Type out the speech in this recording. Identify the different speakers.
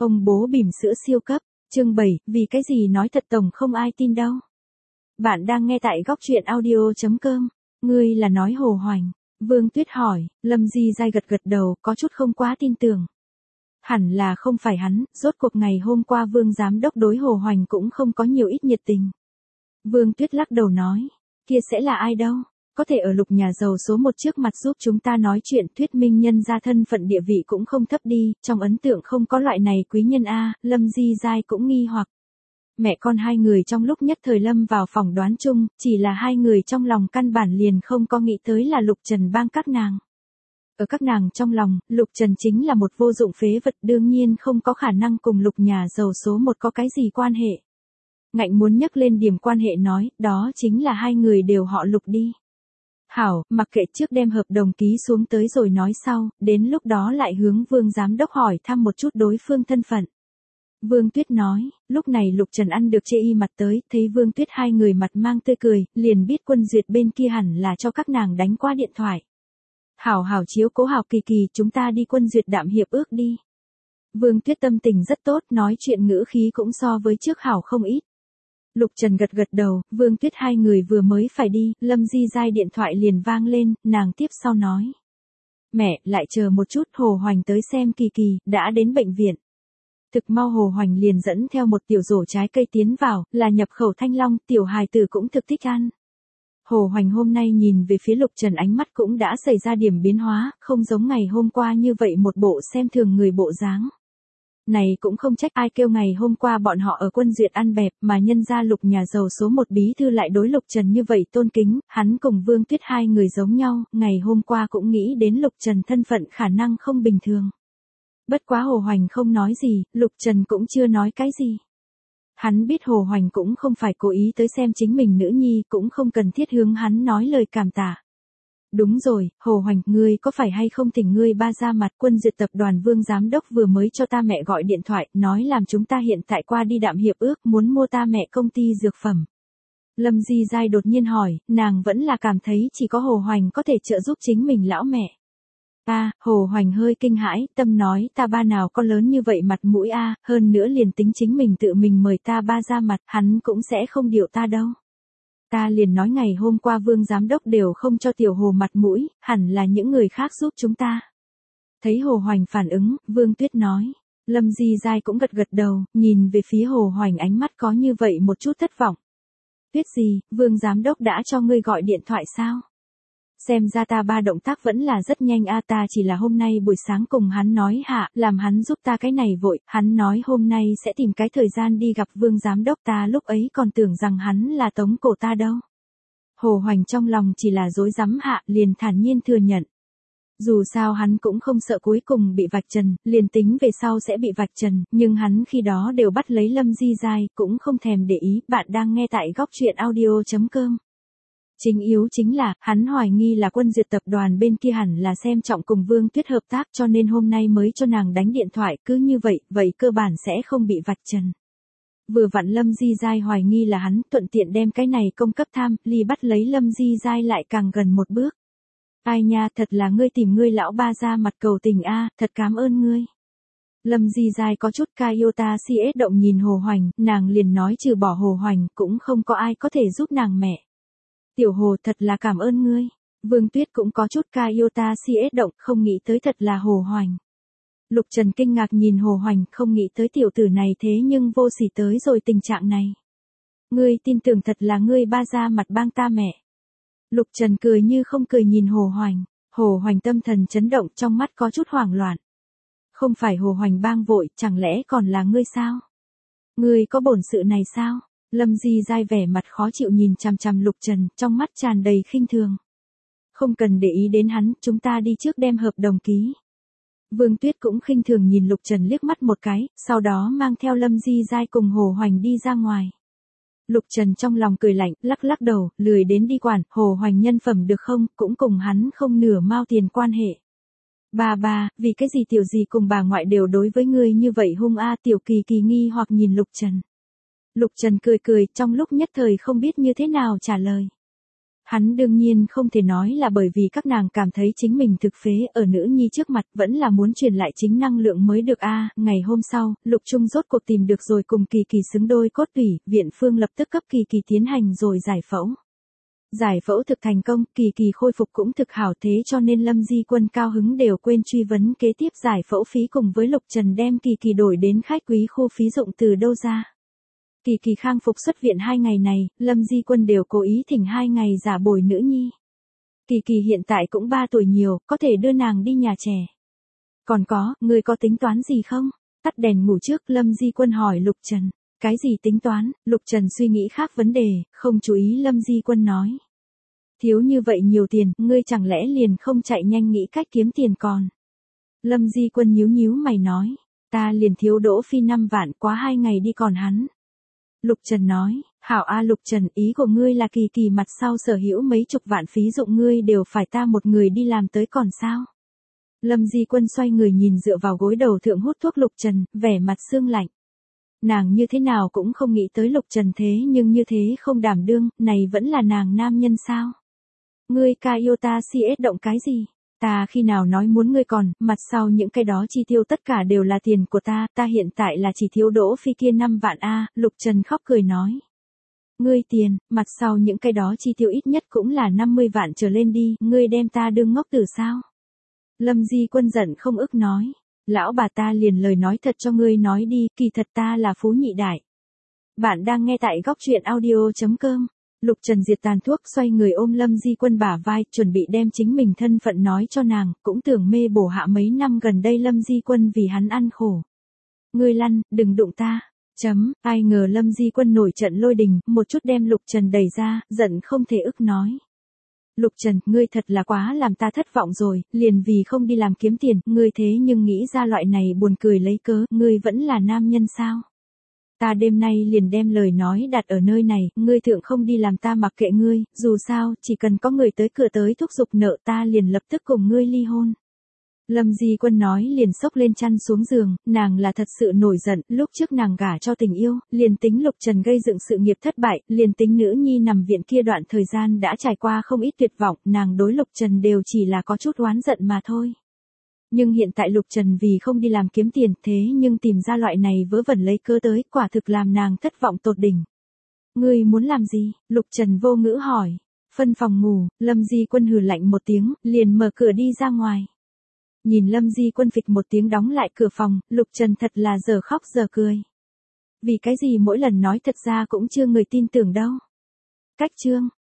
Speaker 1: Ông bố bỉm sữa siêu cấp, chương 7, vì cái gì nói thật tổng không ai tin đâu. Bạn đang nghe tại góc truyện audio.com, ngươi là nói Hồ Hoành. Vương Tuyết hỏi, Lâm Di Giai gật gật đầu, có chút không quá tin tưởng. Hẳn là không phải hắn, rốt cuộc ngày hôm qua Vương Giám Đốc đối Hồ Hoành cũng không có nhiều ít nhiệt tình. Vương Tuyết lắc đầu nói, kia sẽ là ai đâu, có thể ở Lục nhà giàu số 1 trước mặt giúp chúng ta nói chuyện thuyết minh nhân ra thân phận địa vị cũng không thấp đi, trong ấn tượng không có loại này quý nhân a. Lâm Di Giai cũng nghi hoặc. Mẹ con hai người trong lúc nhất thời lâm vào phỏng đoán chung, chỉ là hai người trong lòng căn bản liền không có nghĩ tới là Lục Trần bang các nàng. Ở các nàng trong lòng, Lục Trần chính là một vô dụng phế vật, đương nhiên không có khả năng cùng Lục nhà giàu số 1 có cái gì quan hệ. Ngạnh muốn nhắc lên điểm quan hệ nói, đó chính là hai người đều họ Lục đi. Hảo, mặc kệ trước đem hợp đồng ký xuống tới rồi nói sau, đến lúc đó lại hướng Vương Giám Đốc hỏi thăm một chút đối phương thân phận. Vương Tuyết nói, lúc này Lục Trần ăn được chê y mặt tới, thấy Vương Tuyết hai người mặt mang tươi cười, liền biết Quân Duyệt bên kia hẳn là cho các nàng đánh qua điện thoại. Hảo chiếu cố Hảo Kỳ Kỳ, chúng ta đi Quân Duyệt đạm hiệp ước đi. Vương Tuyết tâm tình rất tốt, nói chuyện ngữ khí cũng so với trước hảo không ít. Lục Trần gật gật đầu, Vương Tuyết hai người vừa mới phải đi, Lâm Di Giai điện thoại liền vang lên, nàng tiếp sau nói. Mẹ, lại chờ một chút, Hồ Hoành tới xem Kỳ Kỳ, đã đến bệnh viện. Thực mau Hồ Hoành liền dẫn theo một tiểu rổ trái cây tiến vào, là nhập khẩu thanh long, tiểu hài tử cũng thực thích ăn. Hồ Hoành hôm nay nhìn về phía Lục Trần ánh mắt cũng đã xảy ra điểm biến hóa, không giống ngày hôm qua như vậy một bộ xem thường người bộ dáng. Này cũng không trách ai kêu ngày hôm qua bọn họ ở Quân Duyệt ăn bẹp mà nhân ra Lục nhà giàu số 1 bí thư lại đối Lục Trần như vậy tôn kính, hắn cùng Vương Tuyết hai người giống nhau, ngày hôm qua cũng nghĩ đến Lục Trần thân phận khả năng không bình thường. Bất quá Hồ Hoành không nói gì, Lục Trần cũng chưa nói cái gì. Hắn biết Hồ Hoành cũng không phải cố ý tới xem chính mình nữ nhi, cũng không cần thiết hướng hắn nói lời cảm tạ. Đúng rồi, Hồ Hoành, ngươi có phải hay không thỉnh ngươi ba ra mặt? Quân Duyệt tập đoàn Vương Giám Đốc vừa mới cho ta mẹ gọi điện thoại, nói làm chúng ta hiện tại qua đi đạm hiệp ước muốn mua ta mẹ công ty dược phẩm. Lâm Di Giai đột nhiên hỏi, nàng vẫn là cảm thấy chỉ có Hồ Hoành có thể trợ giúp chính mình lão mẹ. Hồ Hoành hơi kinh hãi, tâm nói ta ba nào có lớn như vậy mặt mũi hơn nữa liền tính chính mình tự mình mời ta ba ra mặt, hắn cũng sẽ không điều ta đâu. Ta liền nói ngày hôm qua Vương Giám Đốc đều không cho tiểu Hồ mặt mũi, hẳn là những người khác giúp chúng ta. Thấy Hồ Hoành phản ứng, Vương Tuyết nói. Lâm Di Giai cũng gật gật đầu, nhìn về phía Hồ Hoành ánh mắt có như vậy một chút thất vọng. Tuyết gì, Vương Giám Đốc đã cho ngươi gọi điện thoại sao? Xem ra ta ba động tác vẫn là rất nhanh ta chỉ là hôm nay buổi sáng cùng hắn nói làm hắn giúp ta cái này vội, hắn nói hôm nay sẽ tìm cái thời gian đi gặp Vương Giám Đốc, ta lúc ấy còn tưởng rằng hắn là tống cổ ta đâu. Hồ Hoành trong lòng chỉ là dối rắm liền thản nhiên thừa nhận. Dù sao hắn cũng không sợ cuối cùng bị vạch trần, liền tính về sau sẽ bị vạch trần, nhưng hắn khi đó đều bắt lấy Lâm Di Giai, cũng không thèm để ý. Bạn đang nghe tại góc truyện audio.com. Chính yếu chính là, hắn hoài nghi là Quân Duyệt tập đoàn bên kia hẳn là xem trọng cùng Vương Tuyết hợp tác cho nên hôm nay mới cho nàng đánh điện thoại, cứ như vậy cơ bản sẽ không bị vạch trần. Vừa vặn Lâm Di Giai hoài nghi là hắn, thuận tiện đem cái này công cấp tham, ly bắt lấy Lâm Di Giai lại càng gần một bước. Ai nha, thật là ngươi tìm ngươi lão ba ra mặt cầu tình thật cảm ơn ngươi. Lâm Di Giai có chút Iota CS động nhìn Hồ Hoành, nàng liền nói trừ bỏ Hồ Hoành, cũng không có ai có thể giúp nàng mẹ. Tiểu Hồ, thật là cảm ơn ngươi. Vương Tuyết cũng có chút Iota CS động, không nghĩ tới thật là Hồ Hoành. Lục Trần kinh ngạc nhìn Hồ Hoành, không nghĩ tới tiểu tử này thế nhưng vô sỉ tới rồi tình trạng này. Ngươi tin tưởng thật là ngươi ba ra mặt bang ta mẹ. Lục Trần cười như không cười nhìn Hồ Hoành. Hồ Hoành tâm thần chấn động, trong mắt có chút hoảng loạn. Không phải Hồ Hoành bang vội, chẳng lẽ còn là ngươi sao? Ngươi có bổn sự này sao? Lâm Di Giai vẻ mặt khó chịu nhìn chằm chằm Lục Trần, trong mắt tràn đầy khinh thường. Không cần để ý đến hắn, chúng ta đi trước đem hợp đồng ký. Vương Tuyết cũng khinh thường nhìn Lục Trần liếc mắt một cái, sau đó mang theo Lâm Di Giai cùng Hồ Hoành đi ra ngoài. Lục Trần trong lòng cười lạnh, lắc đầu, lười đến đi quản, Hồ Hoành nhân phẩm được không, cũng cùng hắn không nửa mao tiền quan hệ. Ba, vì cái gì tiểu gì cùng bà ngoại đều đối với ngươi như vậy hung Tiểu Kỳ Kỳ nghi hoặc nhìn Lục Trần. Lục Trần cười, trong lúc nhất thời không biết như thế nào trả lời. Hắn đương nhiên không thể nói là bởi vì các nàng cảm thấy chính mình thực phế ở nữ nhi trước mặt vẫn là muốn truyền lại chính năng lượng mới được a. Ngày hôm sau, Lục Trung rốt cuộc tìm được rồi cùng Kỳ Kỳ xứng đôi cốt tủy, viện phương lập tức cấp Kỳ Kỳ tiến hành rồi giải phẫu. Giải phẫu thực thành công, Kỳ Kỳ khôi phục cũng thực hảo thế cho nên Lâm Di Quân cao hứng đều quên truy vấn kế tiếp giải phẫu phí cùng với Lục Trần đem Kỳ Kỳ đổi đến khách quý khu phí dụng từ đâu ra. Kỳ Kỳ khang phục xuất viện 2 ngày này, Lâm Di Quân đều cố ý thỉnh 2 ngày giả bồi nữ nhi. Kỳ Kỳ hiện tại cũng 3 tuổi nhiều, có thể đưa nàng đi nhà trẻ. Còn có, người có tính toán gì không? Tắt đèn ngủ trước, Lâm Di Quân hỏi Lục Trần. Cái gì tính toán? Lục Trần suy nghĩ khác vấn đề, không chú ý Lâm Di Quân nói. Thiếu như vậy nhiều tiền, ngươi chẳng lẽ liền không chạy nhanh nghĩ cách kiếm tiền còn? Lâm Di Quân nhíu nhíu mày nói. Ta liền thiếu Đỗ Phi 5 vạn, quá 2 ngày đi còn hắn. Lục Trần nói, hảo a Lục Trần, ý của ngươi là Kỳ Kỳ mặt sau sở hữu mấy chục vạn phí dụng ngươi đều phải ta một người đi làm tới còn sao? Lâm Di Quân xoay người nhìn dựa vào gối đầu thượng hút thuốc Lục Trần, vẻ mặt sương lạnh. Nàng như thế nào cũng không nghĩ tới Lục Trần thế nhưng như thế không đảm đương, này vẫn là nàng nam nhân sao? Ngươi ca yêu ta CS động cái gì? Ta khi nào nói muốn ngươi còn, mặt sau những cái đó chi tiêu tất cả đều là tiền của ta hiện tại là chỉ thiếu Đỗ Phi kia 5 vạn a. Lục Trần khóc cười nói. Ngươi tiền, mặt sau những cái đó chi tiêu ít nhất cũng là 50 vạn trở lên đi, ngươi đem ta đương ngốc tử sao? Lâm Di Quân giận không ức nói. Lão bà ta liền lời nói thật cho ngươi nói đi, kỳ thật ta là phú nhị đại. Bạn đang nghe tại góc truyện audio.com. Lục Trần diệt tàn thuốc xoay người ôm Lâm Di Quân bả vai, chuẩn bị đem chính mình thân phận nói cho nàng, cũng tưởng mê bổ hạ mấy năm gần đây Lâm Di Quân vì hắn ăn khổ. Ngươi lăn, đừng đụng ta. Ai ngờ Lâm Di Quân nổi trận lôi đình, một chút đem Lục Trần đẩy ra, giận không thể ức nói. Lục Trần, ngươi thật là quá làm ta thất vọng rồi, liền vì không đi làm kiếm tiền, ngươi thế nhưng nghĩ ra loại này buồn cười lấy cớ, ngươi vẫn là nam nhân sao? Ta đêm nay liền đem lời nói đặt ở nơi này, ngươi thượng không đi làm ta mặc kệ ngươi, dù sao, chỉ cần có người tới cửa tới thúc giục nợ ta liền lập tức cùng ngươi ly hôn. Lâm Di Quân nói liền xốc lên chăn xuống giường, nàng là thật sự nổi giận, lúc trước nàng gả cho tình yêu, liền tính Lục Trần gây dựng sự nghiệp thất bại, liền tính nữ nhi nằm viện kia đoạn thời gian đã trải qua không ít tuyệt vọng, nàng đối Lục Trần đều chỉ là có chút oán giận mà thôi. Nhưng hiện tại Lục Trần vì không đi làm kiếm tiền thế nhưng tìm ra loại này vớ vẩn lấy cớ tới, quả thực làm nàng thất vọng tột đỉnh. Ngươi muốn làm gì? Lục Trần vô ngữ hỏi. Phân phòng ngủ, Lâm Di Quân hừ lạnh một tiếng, liền mở cửa đi ra ngoài. Nhìn Lâm Di Quân phịch một tiếng đóng lại cửa phòng, Lục Trần thật là giờ khóc giờ cười. Vì cái gì mỗi lần nói thật ra cũng chưa người tin tưởng đâu. Cách chương